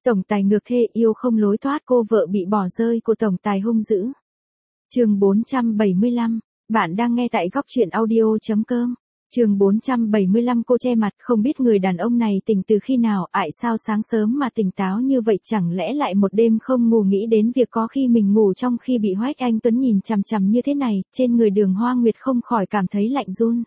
Tổng tài ngược thê yêu không lối thoát, cô vợ bị bỏ rơi của tổng tài hung dữ. Chương 475, bạn đang nghe tại góc truyện audio.com. Chương 475, cô che mặt không biết người đàn ông này tỉnh từ khi nào, ại sao sáng sớm mà tỉnh táo như vậy, chẳng lẽ lại một đêm không ngủ nghĩ đến việc có khi mình ngủ trong khi bị Hoác Anh Tuấn nhìn chằm chằm như thế này, trên người Đường Hoa Nguyệt không khỏi cảm thấy lạnh run.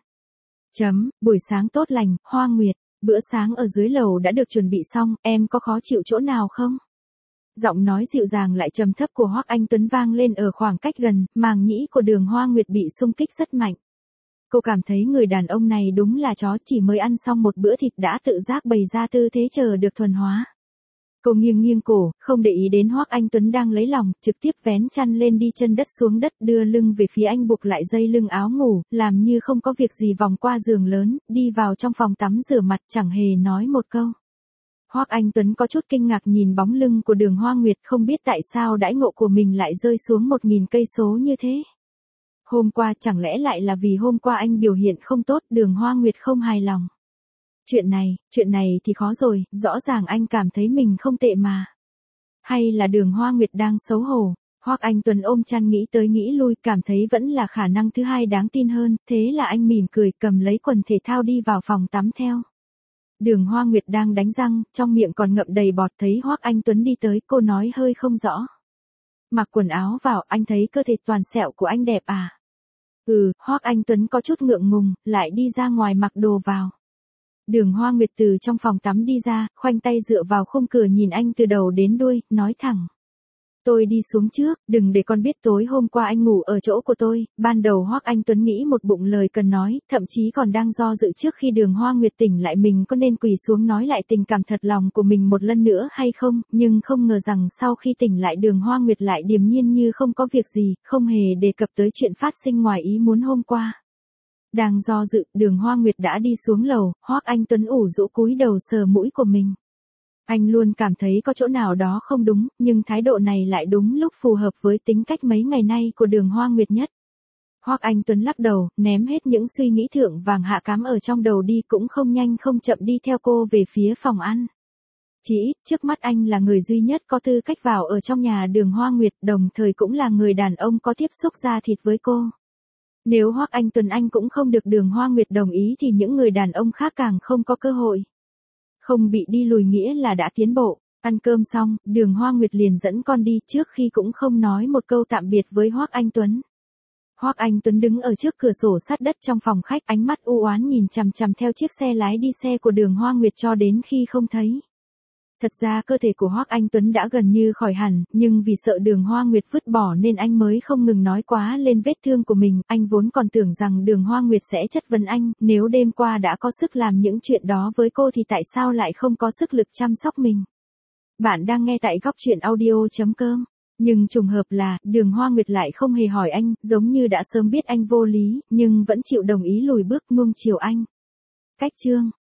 Buổi sáng tốt lành, Hoa Nguyệt, bữa sáng ở dưới lầu đã được chuẩn bị xong, em có khó chịu chỗ nào không? Giọng nói dịu dàng lại trầm thấp của Hoác Anh Tuấn vang lên ở khoảng cách gần, màng nhĩ của Đường Hoa Nguyệt bị xung kích rất mạnh. Cô cảm thấy người đàn ông này đúng là chó, chỉ mới ăn xong một bữa thịt đã tự giác bày ra tư thế chờ được thuần hóa. Cô nghiêng nghiêng cổ, không để ý đến Hoác Anh Tuấn đang lấy lòng, trực tiếp vén chăn lên đi chân đất xuống đất, đưa lưng về phía anh, buộc lại dây lưng áo ngủ, làm như không có việc gì vòng qua giường lớn, đi vào trong phòng tắm rửa mặt, chẳng hề nói một câu. Hoác Anh Tuấn có chút kinh ngạc nhìn bóng lưng của Đường Hoa Nguyệt, không biết tại sao đãi ngộ của mình lại rơi xuống 1000 cây số như thế. Hôm qua chẳng lẽ lại là vì hôm qua anh biểu hiện không tốt, Đường Hoa Nguyệt không hài lòng. Chuyện này thì khó rồi, rõ ràng anh cảm thấy mình không tệ mà. Hay là Đường Hoa Nguyệt đang xấu hổ? Hoác Anh Tuấn ôm chăn nghĩ tới nghĩ lui, cảm thấy vẫn là khả năng thứ hai đáng tin hơn, thế là anh mỉm cười cầm lấy quần thể thao đi vào phòng tắm theo. Đường Hoa Nguyệt đang đánh răng, trong miệng còn ngậm đầy bọt, thấy Hoác Anh Tuấn đi tới, cô nói hơi không rõ. Mặc quần áo vào, anh thấy cơ thể toàn sẹo của anh đẹp à? Hoác Anh Tuấn có chút ngượng ngùng, lại đi ra ngoài mặc đồ vào. Đường Hoa Nguyệt từ trong phòng tắm đi ra, khoanh tay dựa vào khung cửa nhìn anh từ đầu đến đuôi, nói thẳng. Tôi đi xuống trước, đừng để con biết tối hôm qua anh ngủ ở chỗ của tôi. Ban đầu Hoác Anh Tuấn nghĩ một bụng lời cần nói, thậm chí còn đang do dự trước khi Đường Hoa Nguyệt tỉnh lại mình có nên quỳ xuống nói lại tình cảm thật lòng của mình một lần nữa hay không, nhưng không ngờ rằng sau khi tỉnh lại Đường Hoa Nguyệt lại điềm nhiên như không có việc gì, không hề đề cập tới chuyện phát sinh ngoài ý muốn hôm qua. Đang do dự, Đường Hoa Nguyệt đã đi xuống lầu, Hoác Anh Tuấn ủ rũ cúi đầu sờ mũi của mình. Anh luôn cảm thấy có chỗ nào đó không đúng, nhưng thái độ này lại đúng lúc phù hợp với tính cách mấy ngày nay của Đường Hoa Nguyệt nhất. Hoác Anh Tuấn lắc đầu, ném hết những suy nghĩ thượng vàng hạ cám ở trong đầu đi, cũng không nhanh không chậm đi theo cô về phía phòng ăn. Chỉ ít trước mắt anh là người duy nhất có tư cách vào ở trong nhà Đường Hoa Nguyệt, đồng thời cũng là người đàn ông có tiếp xúc da thịt với cô. Nếu Hoác Anh Tuấn anh cũng không được Đường Hoa Nguyệt đồng ý thì những người đàn ông khác càng không có cơ hội. Không bị đi lùi nghĩa là đã tiến bộ. Ăn cơm xong, Đường Hoa Nguyệt liền dẫn con đi, trước khi cũng không nói một câu tạm biệt với Hoác Anh Tuấn. Hoác Anh Tuấn đứng ở trước cửa sổ sát đất trong phòng khách, ánh mắt u oán nhìn chằm chằm theo chiếc xe lái đi xe của Đường Hoa Nguyệt cho đến khi không thấy. Thật ra cơ thể của Hoác Anh Tuấn đã gần như khỏi hẳn, nhưng vì sợ Đường Hoa Nguyệt vứt bỏ nên anh mới không ngừng nói quá lên vết thương của mình. Anh vốn còn tưởng rằng Đường Hoa Nguyệt sẽ chất vấn anh, nếu đêm qua đã có sức làm những chuyện đó với cô thì tại sao lại không có sức lực chăm sóc mình. Bạn đang nghe tại góc truyện audio.com. Nhưng trùng hợp là, Đường Hoa Nguyệt lại không hề hỏi anh, giống như đã sớm biết anh vô lý, nhưng vẫn chịu đồng ý lùi bước nuông chiều anh. Cách chương